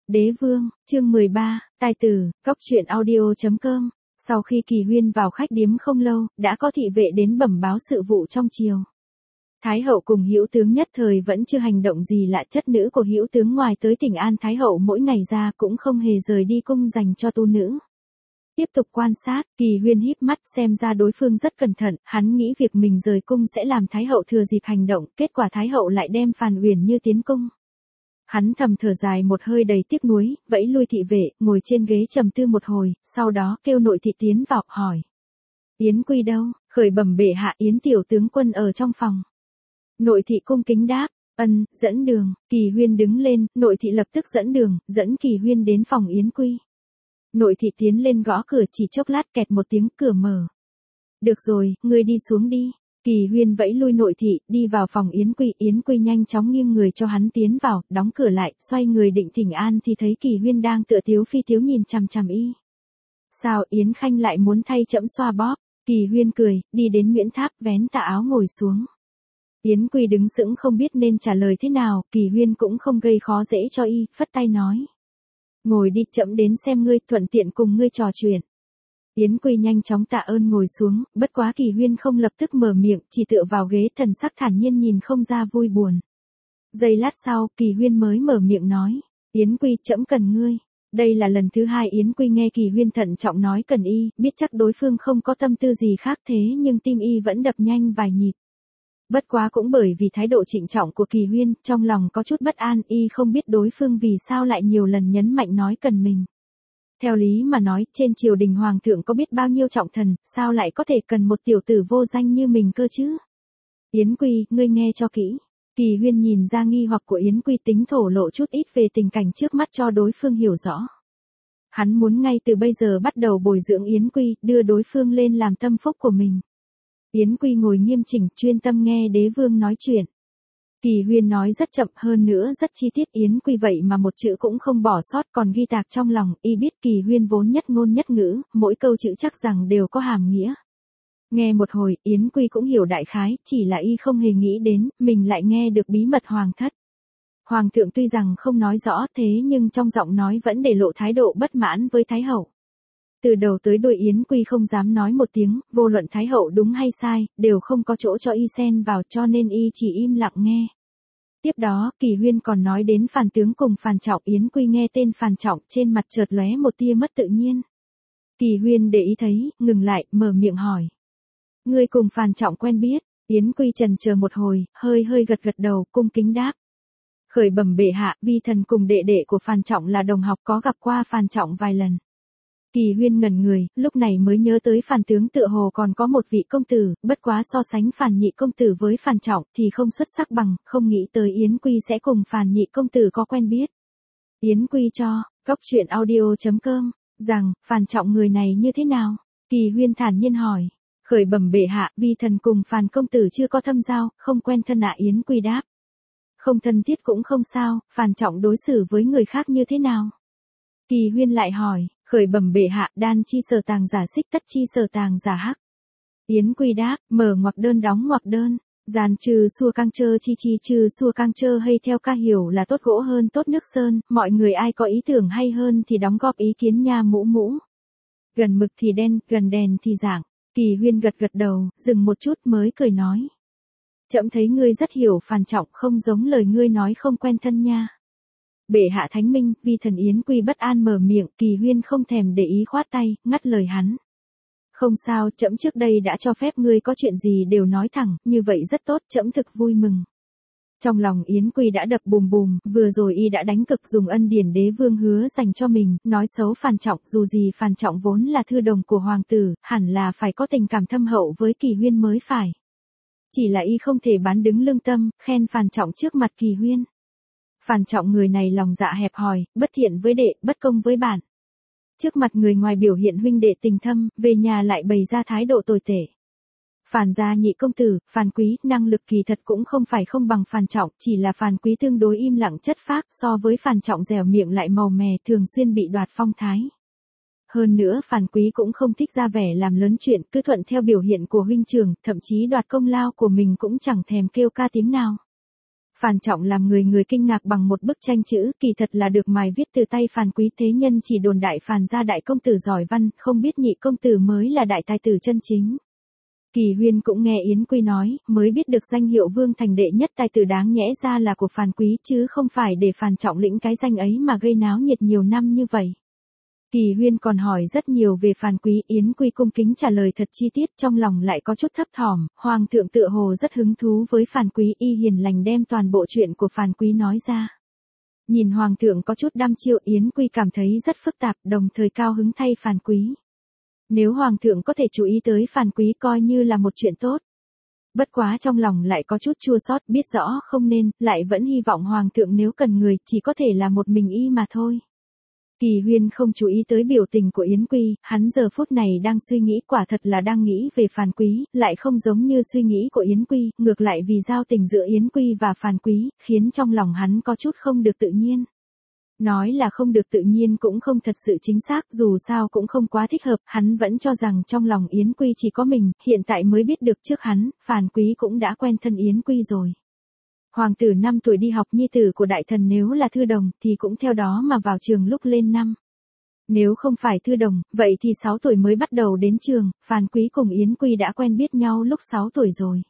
Đế vương, chương 13, tài tử, cóc truyện audio.com. Sau khi Kỳ Huyên vào khách điếm không lâu, đã có thị vệ đến bẩm báo sự vụ trong triều. Thái hậu cùng hữu tướng nhất thời vẫn chưa hành động gì lạ, chất nữ của hữu tướng ngoài tới thỉnh an Thái hậu mỗi ngày ra cũng không hề rời đi cung dành cho tu nữ. Tiếp tục quan sát, Kỳ Huyên híp mắt xem ra đối phương rất cẩn thận, hắn nghĩ việc mình rời cung sẽ làm Thái hậu thừa dịp hành động, kết quả Thái hậu lại đem Phàn Uyển Như tiến cung. Hắn thầm thở dài một hơi đầy tiếc nuối, vẫy lui thị vệ, ngồi trên ghế trầm tư một hồi, sau đó kêu nội thị tiến vào, hỏi. Yến Quy đâu? Khởi bẩm bệ hạ, Yến tiểu tướng quân ở trong phòng. Nội thị cung kính đáp, ân, dẫn đường. Kỳ Huyên đứng lên, nội thị lập tức dẫn đường, dẫn Kỳ Huyên đến phòng Yến Quy. Nội thị tiến lên gõ cửa, chỉ chốc lát kẹt một tiếng, cửa mở. Được rồi, ngươi đi xuống đi. Kỳ Huyên vẫy lui nội thị, đi vào phòng Yến Quy nhanh chóng nghiêng người cho hắn tiến vào, đóng cửa lại, xoay người định thỉnh an thì thấy Kỳ Huyên đang tựa tiếu phi tiếu nhìn chằm chằm y. Sao Yến Khanh lại muốn thay trẫm xoa bóp? Kỳ Huyên cười, đi đến Nguyễn Tháp, vén tà áo ngồi xuống. Yến Quy đứng sững không biết nên trả lời thế nào, Kỳ Huyên cũng không gây khó dễ cho y, phất tay nói. Ngồi đi, trẫm đến xem ngươi, thuận tiện cùng ngươi trò chuyện. Yến Quy nhanh chóng tạ ơn ngồi xuống, bất quá Kỳ Huyên không lập tức mở miệng, chỉ tựa vào ghế, thần sắc thản nhiên nhìn không ra vui buồn. Giây lát sau, Kỳ Huyên mới mở miệng nói, Yến Quy, trẫm cần ngươi. Đây là lần thứ hai Yến Quy nghe Kỳ Huyên thận trọng nói cần y, biết chắc đối phương không có tâm tư gì khác, thế nhưng tim y vẫn đập nhanh vài nhịp. Bất quá cũng bởi vì thái độ trịnh trọng của Kỳ Huyên, trong lòng có chút bất an, y không biết đối phương vì sao lại nhiều lần nhấn mạnh nói cần mình. Theo lý mà nói, trên triều đình hoàng thượng có biết bao nhiêu trọng thần, sao lại có thể cần một tiểu tử vô danh như mình cơ chứ? Yến Quy, ngươi nghe cho kỹ. Kỳ Huyên nhìn ra nghi hoặc của Yến Quy, tính thổ lộ chút ít về tình cảnh trước mắt cho đối phương hiểu rõ. Hắn muốn ngay từ bây giờ bắt đầu bồi dưỡng Yến Quy, đưa đối phương lên làm tâm phúc của mình. Yến Quy ngồi nghiêm chỉnh, chuyên tâm nghe đế vương nói chuyện. Kỳ Huyên nói rất chậm, hơn nữa rất chi tiết, Yến Quy vậy mà một chữ cũng không bỏ sót, còn ghi tạc trong lòng, y biết Kỳ Huyên vốn nhất ngôn nhất ngữ, mỗi câu chữ chắc rằng đều có hàm nghĩa. Nghe một hồi, Yến Quy cũng hiểu đại khái, chỉ là y không hề nghĩ đến, mình lại nghe được bí mật hoàng thất. Hoàng thượng tuy rằng không nói rõ thế nhưng trong giọng nói vẫn để lộ thái độ bất mãn với Thái hậu. Từ đầu tới đuôi Yến Quy không dám nói một tiếng, vô luận Thái hậu đúng hay sai, đều không có chỗ cho y xen vào, cho nên y chỉ im lặng nghe. Tiếp đó, Kỳ Huyên còn nói đến Phàn tướng cùng Phàn Trọng, Yến Quy nghe tên Phàn Trọng, trên mặt chợt lóe một tia mất tự nhiên. Kỳ Huyên để ý thấy, ngừng lại, mở miệng hỏi. Ngươi cùng Phàn Trọng quen biết? Yến Quy chần chờ một hồi, hơi gật đầu, cung kính đáp. Khởi bẩm bệ hạ, vi thần cùng đệ đệ của Phàn Trọng là đồng học, có gặp qua Phàn Trọng vài lần. Kỳ Huyên ngẩn người, lúc này mới nhớ tới Phàn tướng tựa hồ còn có một vị công tử, bất quá so sánh Phàn nhị công tử với Phàn Trọng thì không xuất sắc bằng, không nghĩ tới Yến Quy sẽ cùng Phàn nhị công tử có quen biết. Yến Quy cho, cóc truyện audio.com, rằng, Phàn Trọng người này như thế nào? Kỳ Huyên thản nhiên hỏi. Khởi bẩm bệ hạ, vi thần cùng Phàn công tử chưa có thâm giao, không quen thân ạ. Yến Quy đáp. Không thân thiết cũng không sao, Phàn Trọng đối xử với người khác như thế nào? Kỳ Huyên lại hỏi. Khởi bẩm bệ hạ, đan chi sở tàng giả xích, tất chi sở tàng giả hắc. Yến Quy đáp, mở ngoặc đơn đóng ngoặc đơn, giàn trừ xua cang chơ chi trừ xua cang chơ hay theo ca hiểu là tốt gỗ hơn tốt nước sơn, mọi người ai có ý tưởng hay hơn thì đóng góp ý kiến nha mũ. Gần mực thì đen, gần đèn thì dạng. Kỳ Huyên gật đầu, dừng một chút mới cười nói. Trẫm thấy ngươi rất hiểu Phàn Trọng, không giống lời ngươi nói không quen thân nha. Bệ hạ thánh minh, vi thần Yến Quy bất an mở miệng, Kỳ Huyên không thèm để ý khoát tay, ngắt lời hắn. Không sao, trẫm trước đây đã cho phép ngươi có chuyện gì đều nói thẳng, như vậy rất tốt, trẫm thực vui mừng. Trong lòng Yến Quy đã đập bùm, vừa rồi y đã đánh cực dùng ân điển đế vương hứa dành cho mình, nói xấu Phàn Trọng, dù gì Phàn Trọng vốn là thư đồng của hoàng tử, hẳn là phải có tình cảm thâm hậu với Kỳ Huyên mới phải. Chỉ là y không thể bán đứng lương tâm, khen Phàn Trọng trước mặt Kỳ Huyên. Phàn Trọng người này lòng dạ hẹp hòi, bất thiện với đệ, bất công với bạn. Trước mặt người ngoài biểu hiện huynh đệ tình thâm, về nhà lại bày ra thái độ tồi tệ. Phàn gia nhị công tử, Phàn Quý, năng lực kỳ thật cũng không phải không bằng Phàn Trọng, chỉ là Phàn Quý tương đối im lặng chất phác, so với Phàn Trọng dẻo miệng lại màu mè, thường xuyên bị đoạt phong thái. Hơn nữa Phàn Quý cũng không thích ra vẻ làm lớn chuyện, cứ thuận theo biểu hiện của huynh trưởng, thậm chí đoạt công lao của mình cũng chẳng thèm kêu ca tiếng nào. Phàn Trọng làm người kinh ngạc bằng một bức tranh chữ, kỳ thật là được mài viết từ tay Phàn Quý, thế nhân chỉ đồn đại Phàn gia đại công tử giỏi văn, không biết nhị công tử mới là đại tài tử chân chính. Kỳ Huyên cũng nghe Yến Quy nói, mới biết được danh hiệu Vương Thành đệ nhất tài tử đáng nhẽ ra là của Phàn Quý chứ không phải để Phàn Trọng lĩnh cái danh ấy mà gây náo nhiệt nhiều năm như vậy. Kỳ Huyên còn hỏi rất nhiều về Phàn Quý, Yến Quy cung kính trả lời thật chi tiết, trong lòng lại có chút thấp thỏm, Hoàng thượng tựa hồ rất hứng thú với Phàn Quý, y hiền lành đem toàn bộ chuyện của Phàn Quý nói ra. Nhìn Hoàng thượng có chút đăm chiêu, Yến Quy cảm thấy rất phức tạp, đồng thời cao hứng thay Phàn Quý. Nếu Hoàng thượng có thể chú ý tới Phàn Quý coi như là một chuyện tốt. Bất quá trong lòng lại có chút chua xót, biết rõ không nên, lại vẫn hy vọng Hoàng thượng nếu cần người, chỉ có thể là một mình y mà thôi. Kỳ Huyên không chú ý tới biểu tình của Yến Quy, hắn giờ phút này đang suy nghĩ, quả thật là đang nghĩ về Phàn Quý, lại không giống như suy nghĩ của Yến Quy, ngược lại vì giao tình giữa Yến Quy và Phàn Quý, khiến trong lòng hắn có chút không được tự nhiên. Nói là không được tự nhiên cũng không thật sự chính xác, dù sao cũng không quá thích hợp, hắn vẫn cho rằng trong lòng Yến Quy chỉ có mình, hiện tại mới biết được trước hắn, Phàn Quý cũng đã quen thân Yến Quy rồi. Hoàng tử 5 tuổi đi học, nhi tử của đại thần nếu là thư đồng, thì cũng theo đó mà vào trường lúc lên năm. Nếu không phải thư đồng, vậy thì 6 tuổi mới bắt đầu đến trường, Phàn Quý cùng Yến Quy đã quen biết nhau lúc 6 tuổi rồi.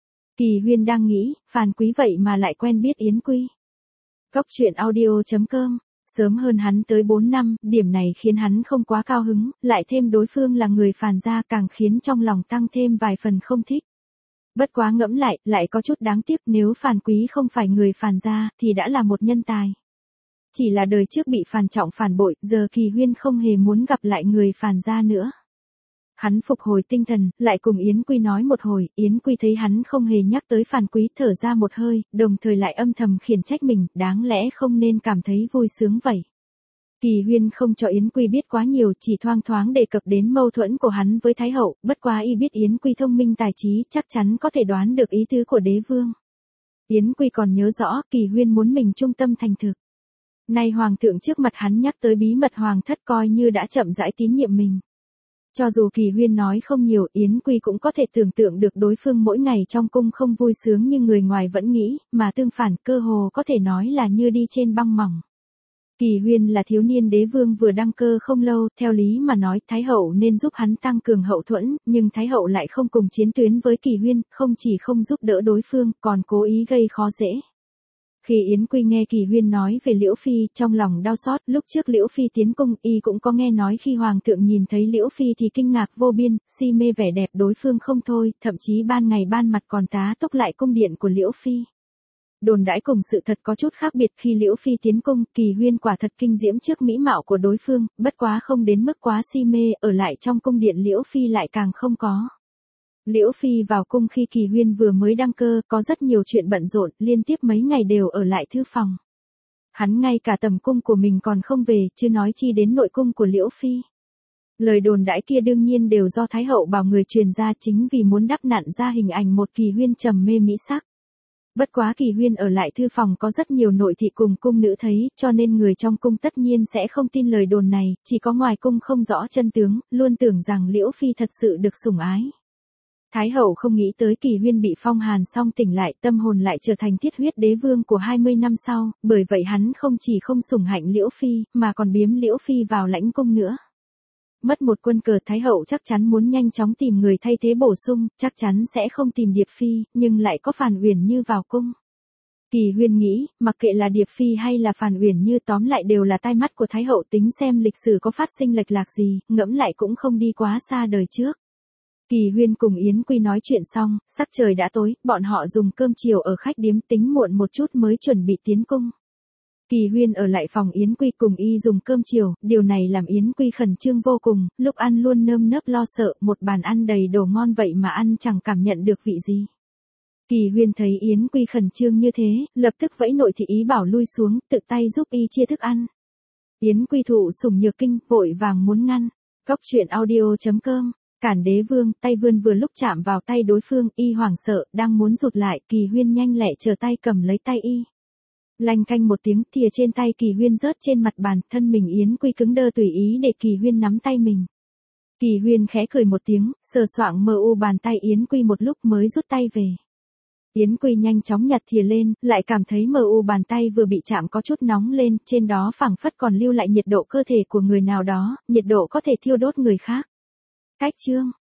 Kỳ Huyên đang nghĩ, Phàn Quý vậy mà lại quen biết Yến Quy. Cốc truyện audio.com, sớm hơn hắn tới 4 năm, điểm này khiến hắn không quá cao hứng, lại thêm đối phương là người Phàn gia càng khiến trong lòng tăng thêm vài phần không thích. Bất quá ngẫm lại có chút đáng tiếc, nếu Phàn Quý không phải người Phàn gia, thì đã là một nhân tài. Chỉ là đời trước bị Phàn Trọng phản bội, giờ Kỳ Huyên không hề muốn gặp lại người Phàn gia nữa. Hắn phục hồi tinh thần, lại cùng Yến Quy nói một hồi, Yến Quy thấy hắn không hề nhắc tới Phàn Quý, thở ra một hơi, đồng thời lại âm thầm khiển trách mình, đáng lẽ không nên cảm thấy vui sướng vậy. Kỳ Huyên không cho Yến Quy biết quá nhiều, chỉ thoang thoáng đề cập đến mâu thuẫn của hắn với Thái hậu, bất quá y biết Yến Quy thông minh tài trí, chắc chắn có thể đoán được ý tứ của đế vương. Yến Quy còn nhớ rõ, Kỳ Huyên muốn mình trung tâm thành thực. Nay Hoàng thượng trước mặt hắn nhắc tới bí mật Hoàng thất, coi như đã chậm rãi tín nhiệm mình. Cho dù Kỳ Huyên nói không nhiều, Yến Quy cũng có thể tưởng tượng được đối phương mỗi ngày trong cung không vui sướng như người ngoài vẫn nghĩ, mà tương phản, cơ hồ có thể nói là như đi trên băng mỏng. Kỳ Huyên là thiếu niên đế vương vừa đăng cơ không lâu, theo lý mà nói Thái hậu nên giúp hắn tăng cường hậu thuẫn, nhưng Thái hậu lại không cùng chiến tuyến với Kỳ Huyên, không chỉ không giúp đỡ đối phương, còn cố ý gây khó dễ. Khi Yến Quy nghe Kỳ Huyên nói về Liễu Phi, trong lòng đau xót, lúc trước Liễu Phi tiến cung, y cũng có nghe nói khi Hoàng thượng nhìn thấy Liễu Phi thì kinh ngạc vô biên, si mê vẻ đẹp đối phương không thôi, thậm chí ban ngày ban mặt còn tá túc lại cung điện của Liễu Phi. Đồn đãi cùng sự thật có chút khác biệt, khi Liễu Phi tiến cung, Kỳ Huyên quả thật kinh diễm trước mỹ mạo của đối phương, bất quá không đến mức quá si mê, ở lại trong cung điện Liễu Phi lại càng không có. Liễu Phi vào cung khi Kỳ Huyên vừa mới đăng cơ, có rất nhiều chuyện bận rộn, liên tiếp mấy ngày đều ở lại thư phòng. Hắn ngay cả tầm cung của mình còn không về, chứ nói chi đến nội cung của Liễu Phi. Lời đồn đãi kia đương nhiên đều do Thái hậu bảo người truyền ra, chính vì muốn đắp nặn ra hình ảnh một Kỳ Huyên trầm mê mỹ sắc. Bất quá Kỳ Huyên ở lại thư phòng có rất nhiều nội thị cùng cung nữ thấy, cho nên người trong cung tất nhiên sẽ không tin lời đồn này, chỉ có ngoài cung không rõ chân tướng, luôn tưởng rằng Liễu Phi thật sự được sủng ái. Thái hậu không nghĩ tới Kỳ Huyên bị phong hàn xong tỉnh lại, tâm hồn lại trở thành thiết huyết đế vương của 20 năm sau, bởi vậy hắn không chỉ không sủng hạnh Liễu Phi, mà còn biếm Liễu Phi vào lãnh cung nữa. Mất một quân cờ, Thái hậu chắc chắn muốn nhanh chóng tìm người thay thế bổ sung, chắc chắn sẽ không tìm Điệp Phi, nhưng lại có Phàn Uyển Như vào cung. Kỳ Huyên nghĩ, mặc kệ là Điệp Phi hay là Phàn Uyển Như, tóm lại đều là tai mắt của Thái hậu, tính xem lịch sử có phát sinh lệch lạc gì, ngẫm lại cũng không đi quá xa đời trước. Kỳ Huyên cùng Yến Quy nói chuyện xong, sắc trời đã tối, bọn họ dùng cơm chiều ở khách điếm, tính muộn một chút mới chuẩn bị tiến cung. Kỳ Huyên ở lại phòng Yến Quy cùng y dùng cơm chiều, điều này làm Yến Quy khẩn trương vô cùng, lúc ăn luôn nơm nớp lo sợ, một bàn ăn đầy đồ ngon vậy mà ăn chẳng cảm nhận được vị gì. Kỳ Huyên thấy Yến Quy khẩn trương như thế, lập tức vẫy nội thị ý bảo lui xuống, tự tay giúp y chia thức ăn. Yến Quy thụ sủng nhược kinh, vội vàng muốn ngăn. Cốc truyện audio.com, cản đế vương, tay vươn vừa lúc chạm vào tay đối phương, y hoảng sợ, đang muốn rụt lại, Kỳ Huyên nhanh lẹ trở tay cầm lấy tay y. Lanh canh một tiếng, thìa trên tay Kỳ Huyên rớt trên mặt bàn, thân mình Yến Quy cứng đơ tùy ý để Kỳ Huyên nắm tay mình. Kỳ Huyên khẽ cười một tiếng, sờ soạng mờ u bàn tay Yến Quy một lúc mới rút tay về. Yến Quy nhanh chóng nhặt thìa lên, lại cảm thấy bàn tay vừa bị chạm có chút nóng lên, trên đó phảng phất còn lưu lại nhiệt độ cơ thể của người nào đó, nhiệt độ có thể thiêu đốt người khác. Cách chương